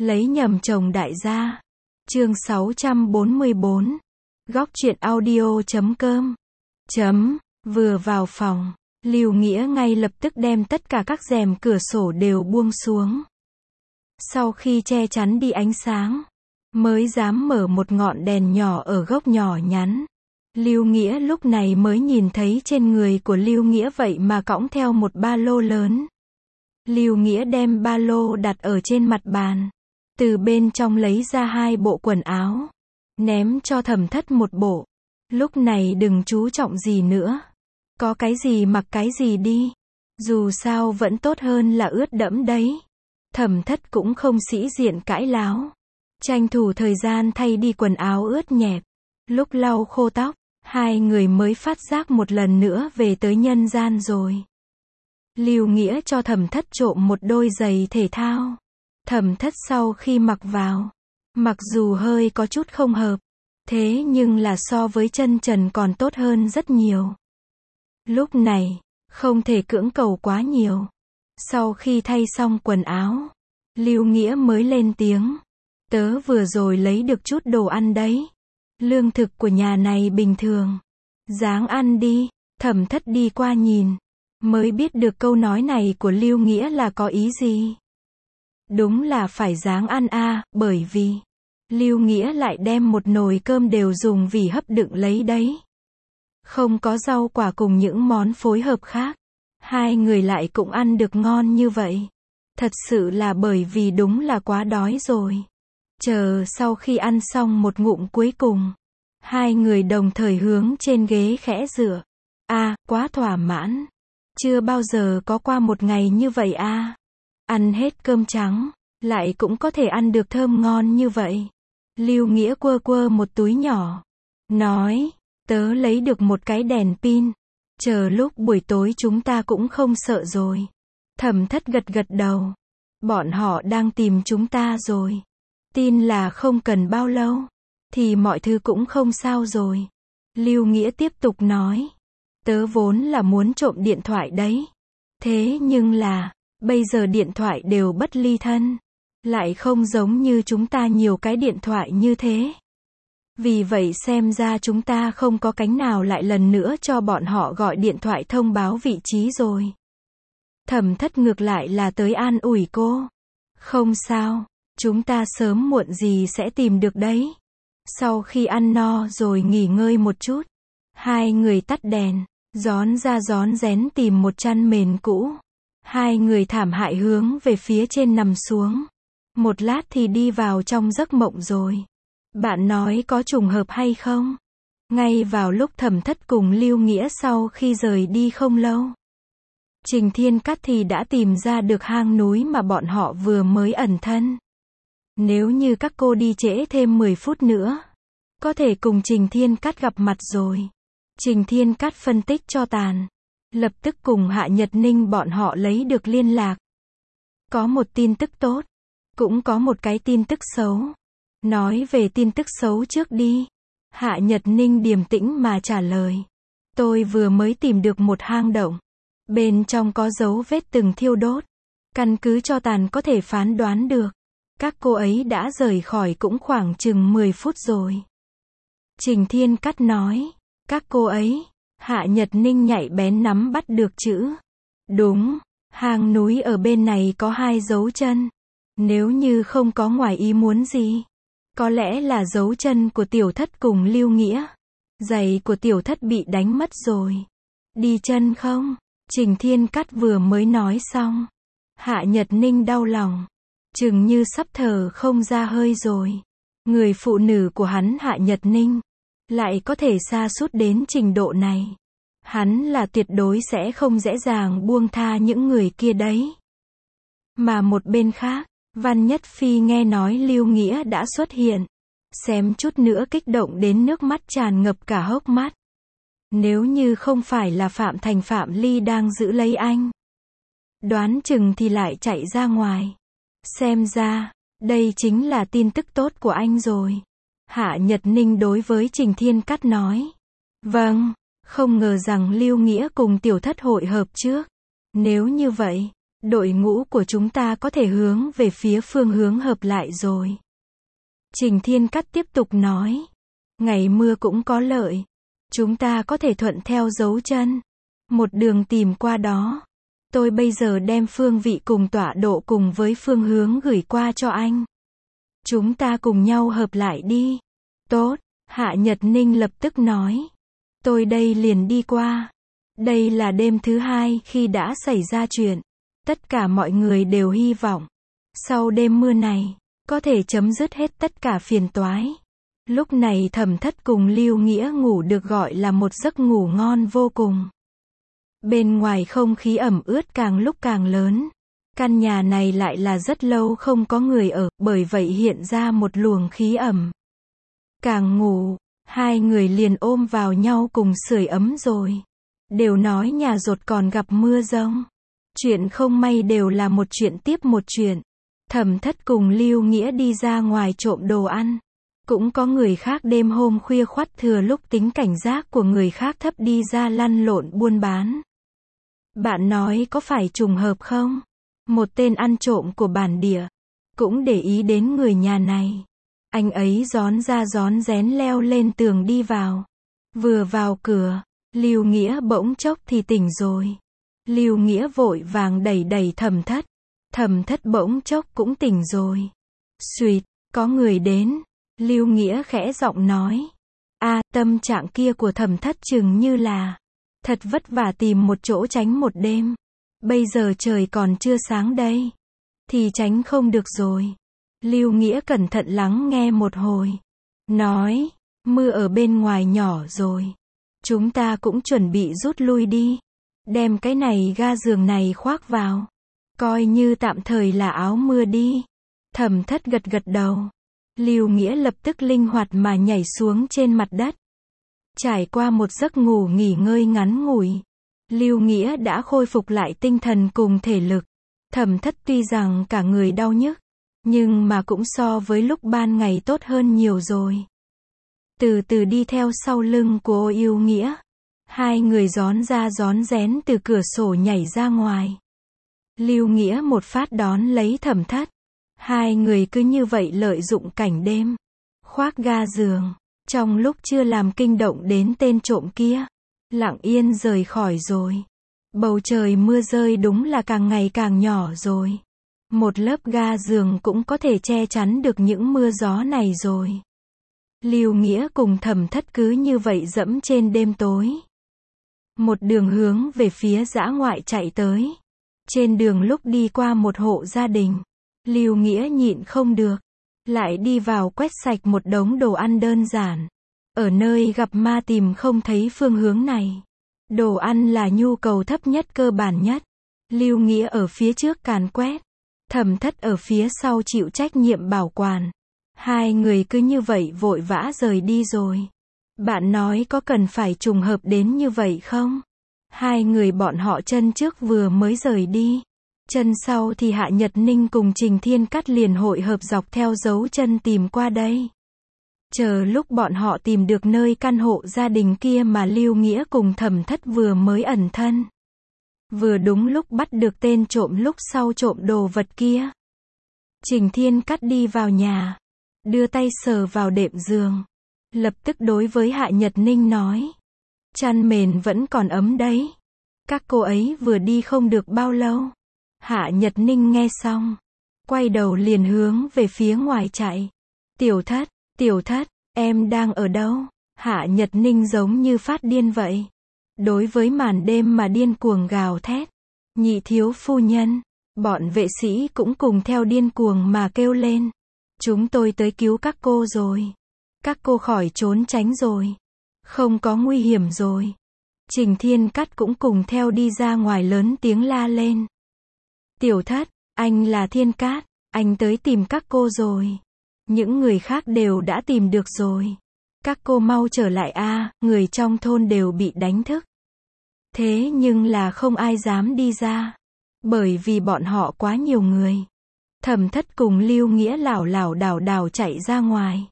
Lấy nhầm chồng đại gia. Chương 644. Góc truyện audio.com. Vừa vào phòng, Lưu Nghĩa ngay lập tức đem tất cả các rèm cửa sổ đều buông xuống. Sau khi che chắn đi ánh sáng, mới dám mở một ngọn đèn nhỏ ở góc nhỏ nhắn. Lưu Nghĩa lúc này mới nhìn thấy trên người của Lưu Nghĩa vậy mà cõng theo một ba lô lớn. Lưu Nghĩa đem ba lô đặt ở trên mặt bàn, từ bên trong lấy ra 2 bộ quần áo, ném cho Thẩm Thất một bộ. Lúc này đừng chú trọng gì nữa, có cái gì mặc cái gì đi, dù sao vẫn tốt hơn là ướt đẫm đấy. Thẩm Thất cũng không sĩ diện cãi láo, tranh thủ thời gian thay đi quần áo ướt nhẹp. Lúc lau khô tóc, hai người mới phát giác một lần nữa về tới nhân gian rồi. Lưu Nghĩa cho Thẩm Thất trộm một đôi giày thể thao. Thẩm Thất sau khi mặc vào, mặc dù hơi có chút không hợp, thế nhưng là so với chân trần còn tốt hơn rất nhiều. Lúc này, không thể cưỡng cầu quá nhiều. Sau khi thay xong quần áo, Lưu Nghĩa mới lên tiếng. Tớ vừa rồi lấy được chút đồ ăn đấy. Lương thực của nhà này bình thường. Ráng ăn đi. Thẩm Thất đi qua nhìn, mới biết được câu nói này của Lưu Nghĩa là có ý gì. Đúng là phải ráng ăn a, bởi vì Lưu Nghĩa lại đem một nồi cơm đều dùng vỉ hấp đựng lấy đấy. Không có rau quả cùng những món phối hợp khác. Hai người lại cũng ăn được ngon như vậy. Thật sự là bởi vì đúng là quá đói rồi. Chờ sau khi ăn xong một ngụm cuối cùng, hai người đồng thời hướng trên ghế khẽ dựa. Quá thỏa mãn. Chưa bao giờ có qua một ngày như vậy a. Ăn hết cơm trắng, lại cũng có thể ăn được thơm ngon như vậy. Lưu Nghĩa quơ quơ một túi nhỏ, nói, tớ lấy được một cái đèn pin. Chờ lúc buổi tối chúng ta cũng không sợ rồi. Thẩm Thất gật gật đầu. Bọn họ đang tìm chúng ta rồi. Tin là không cần bao lâu, thì mọi thứ cũng không sao rồi. Lưu Nghĩa tiếp tục nói. Tớ vốn là muốn trộm điện thoại đấy. Thế nhưng là, bây giờ điện thoại đều bất ly thân. Lại không giống như chúng ta nhiều cái điện thoại như thế. Vì vậy xem ra chúng ta không có cánh nào lại lần nữa cho bọn họ gọi điện thoại thông báo vị trí rồi. Thẩm Thất ngược lại là tới an ủi cô. Không sao, chúng ta sớm muộn gì sẽ tìm được đấy. Sau khi ăn no rồi nghỉ ngơi một chút, hai người tắt đèn, rón ra rón rén tìm một chăn mền cũ. Hai người thảm hại hướng về phía trên nằm xuống. Một lát thì đi vào trong giấc mộng rồi. Bạn nói có trùng hợp hay không? Ngay vào lúc Thẩm Thất cùng Lưu Nghĩa sau khi rời đi không lâu, Trình Thiên Cát thì đã tìm ra được hang núi mà bọn họ vừa mới ẩn thân. Nếu như các cô đi trễ thêm 10 phút nữa, có thể cùng Trình Thiên Cát gặp mặt rồi. Trình Thiên Cát phân tích cho tàn, lập tức cùng Hạ Nhật Ninh bọn họ lấy được liên lạc. Có một tin tức tốt, cũng có một cái tin tức xấu. Nói về tin tức xấu trước đi. Hạ Nhật Ninh điềm tĩnh mà trả lời. Tôi vừa mới tìm được một hang động. Bên trong có dấu vết từng thiêu đốt. Căn cứ cho tàn có thể phán đoán được. Các cô ấy đã rời khỏi cũng khoảng chừng 10 phút rồi. Trình Thiên Cát nói. Các cô ấy. Hạ Nhật Ninh nhạy bén nắm bắt được chữ. Đúng, hang núi ở bên này có 2 dấu chân. Nếu như không có ngoài ý muốn gì, có lẽ là dấu chân của Tiểu Thất cùng Lưu Nghĩa. Giày của Tiểu Thất bị đánh mất rồi. Đi chân không? Trình Thiên Cát vừa mới nói xong, Hạ Nhật Ninh đau lòng, chừng như sắp thở không ra hơi rồi. Người phụ nữ của hắn Hạ Nhật Ninh lại có thể sa sút đến trình độ này. Hắn là tuyệt đối sẽ không dễ dàng buông tha những người kia đấy. Mà một bên khác, Văn Nhất Phi nghe nói Lưu Nghĩa đã xuất hiện, xém chút nữa kích động đến nước mắt tràn ngập cả hốc mắt. Nếu như không phải là Phạm Thành Phạm Ly đang giữ lấy anh, đoán chừng thì lại chạy ra ngoài. Xem ra, đây chính là tin tức tốt của anh rồi. Hạ Nhật Ninh đối với Trình Thiên Cát nói. Vâng, không ngờ rằng Lưu Nghĩa cùng Tiểu Thất hội hợp trước. Nếu như vậy, Đội ngũ của chúng ta có thể hướng về phía phương hướng hợp lại rồi. Trình Thiên Cát tiếp tục nói. Ngày mưa cũng có lợi. Chúng ta có thể thuận theo dấu chân. Một đường tìm qua đó. Tôi bây giờ đem phương vị cùng tọa độ cùng với phương hướng gửi qua cho anh. Chúng ta cùng nhau hợp lại đi. Tốt, Hạ Nhật Ninh lập tức nói. Tôi đây liền đi qua. Đây là đêm thứ 2 khi đã xảy ra chuyện. Tất cả mọi người đều hy vọng. Sau đêm mưa này, có thể chấm dứt hết tất cả phiền toái. Lúc này Thẩm Thất cùng Lưu Nghĩa ngủ được gọi là một giấc ngủ ngon vô cùng. Bên ngoài không khí ẩm ướt càng lúc càng lớn. Căn nhà này lại là rất lâu không có người ở, bởi vậy hiện ra một luồng khí ẩm. Càng ngủ, hai người liền ôm vào nhau cùng sưởi ấm rồi. Đều nói nhà dột còn gặp mưa giông. Chuyện không may đều là một chuyện tiếp một chuyện. Thẩm Thất cùng Lưu Nghĩa đi ra ngoài trộm đồ ăn. Cũng có người khác đêm hôm khuya khoắt thừa lúc tính cảnh giác của người khác thấp đi ra lăn lộn buôn bán. Bạn nói có phải trùng hợp không? Một tên ăn trộm của bản địa cũng để ý đến người nhà này. Anh ấy rón ra rón rén leo lên tường đi vào. Vừa vào cửa, Lưu Nghĩa bỗng chốc thì tỉnh rồi. Lưu Nghĩa vội vàng đẩy đẩy Thẩm Thất. Thẩm Thất bỗng chốc cũng tỉnh rồi. Xuỵt, có người đến. Lưu Nghĩa khẽ giọng nói. Tâm trạng kia của Thẩm Thất chừng như là thật vất vả tìm một chỗ tránh một đêm. Bây giờ trời còn chưa sáng đây. Thì tránh không được rồi. Lưu Nghĩa cẩn thận lắng nghe một hồi. Nói, mưa ở bên ngoài nhỏ rồi. Chúng ta cũng chuẩn bị rút lui đi. Đem cái này ga giường này khoác vào. Coi như tạm thời là áo mưa đi. Thẩm Thất gật gật đầu. Lưu Nghĩa lập tức linh hoạt mà nhảy xuống trên mặt đất. Trải qua một giấc ngủ nghỉ ngơi ngắn ngủi. Lưu Nghĩa đã khôi phục lại tinh thần cùng thể lực. Thẩm Thất tuy rằng cả người đau nhức, nhưng mà cũng so với lúc ban ngày tốt hơn nhiều rồi. Từ từ đi theo sau lưng của Lưu Nghĩa. Hai người rón ra rón rén từ cửa sổ nhảy ra ngoài. Lưu Nghĩa một phát đón lấy Thẩm Thất. Hai người cứ như vậy lợi dụng cảnh đêm. Khoác ga giường. Trong lúc chưa làm kinh động đến tên trộm kia. Lặng yên rời khỏi rồi. Bầu trời mưa rơi đúng là càng ngày càng nhỏ rồi. Một lớp ga giường cũng có thể che chắn được những mưa gió này rồi. Lưu Nghĩa cùng Thẩm Thất cứ như vậy dẫm trên đêm tối. Một đường hướng về phía dã ngoại chạy tới. Trên đường lúc đi qua một hộ gia đình. Lưu Nghĩa nhịn không được. Lại đi vào quét sạch một đống đồ ăn đơn giản. Ở nơi gặp ma tìm không thấy phương hướng này. Đồ ăn là nhu cầu thấp nhất cơ bản nhất. Lưu Nghĩa ở phía trước càn quét. Thẩm Thất ở phía sau chịu trách nhiệm bảo quản. Hai người cứ như vậy vội vã rời đi rồi. Bạn nói có cần phải trùng hợp đến như vậy không? Hai người bọn họ chân trước vừa mới rời đi. Chân sau thì Hạ Nhật Ninh cùng Trình Thiên Cát liền hội hợp dọc theo dấu chân tìm qua đây. Chờ lúc bọn họ tìm được nơi căn hộ gia đình kia mà Lưu Nghĩa cùng Thẩm Thất vừa mới ẩn thân. Vừa đúng lúc bắt được tên trộm lúc sau trộm đồ vật kia. Trình Thiên Cát đi vào nhà. Đưa tay sờ vào đệm giường. Lập tức đối với Hạ Nhật Ninh nói. Chăn mền vẫn còn ấm đấy. Các cô ấy vừa đi không được bao lâu. Hạ Nhật Ninh nghe xong. Quay đầu liền hướng về phía ngoài chạy. Tiểu Thất, em đang ở đâu? Hạ Nhật Ninh giống như phát điên vậy. Đối với màn đêm mà điên cuồng gào thét. Nhị thiếu phu nhân. Bọn vệ sĩ cũng cùng theo điên cuồng mà kêu lên. Chúng tôi tới cứu các cô rồi. Các cô khỏi trốn tránh rồi. Không có nguy hiểm rồi. Trình Thiên Cát cũng cùng theo đi ra ngoài lớn tiếng la lên. Tiểu Thất, anh là Thiên Cát, anh tới tìm các cô rồi. Những người khác đều đã tìm được rồi. Các cô mau trở lại người trong thôn đều bị đánh thức. Thế nhưng là không ai dám đi ra. Bởi vì bọn họ quá nhiều người. Thẩm Thất cùng Lưu Nghĩa lảo lảo đảo đảo chạy ra ngoài.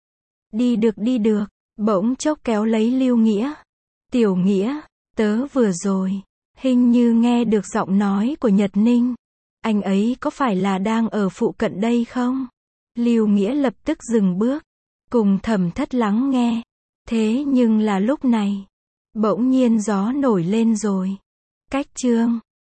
Đi được, bỗng chốc kéo lấy Lưu Nghĩa. Tiểu Nghĩa, tớ vừa rồi, hình như nghe được giọng nói của Nhật Ninh. Anh ấy có phải là đang ở phụ cận đây không? Lưu Nghĩa lập tức dừng bước, cùng Thẩm Thất lắng nghe. Thế nhưng là lúc này, bỗng nhiên gió nổi lên rồi. Cách chương